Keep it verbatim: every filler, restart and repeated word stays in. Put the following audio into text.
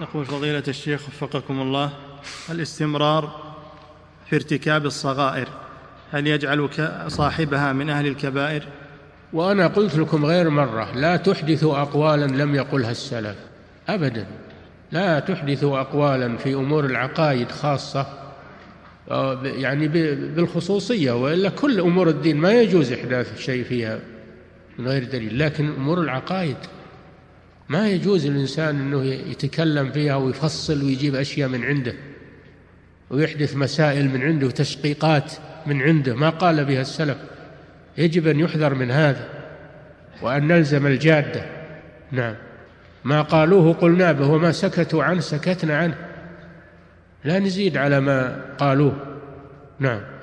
يقول فضيلة الشيخ وفقكم الله: الاستمرار في ارتكاب الصغائر هل يجعل صاحبها من أهل الكبائر؟ وأنا قلت لكم غير مرة: لا تحدثوا أقوالا لم يقلها السلف أبدا. لا تحدثوا أقوالا في أمور العقائد خاصة، يعني بالخصوصية، وإلا كل أمور الدين ما يجوز إحداث شيء فيها من غير دليل. لكن أمور العقائد ما يجوز الإنسان أنه يتكلم فيها ويفصل ويجيب أشياء من عنده ويحدث مسائل من عنده وتشقيقات من عنده ما قال بها السلف. يجب أن يحذر من هذا وأن نلزم الجادة. نعم، ما قالوه قلنا به وما سكتوا عنه سكتنا عنه، لا نزيد على ما قالوه. نعم.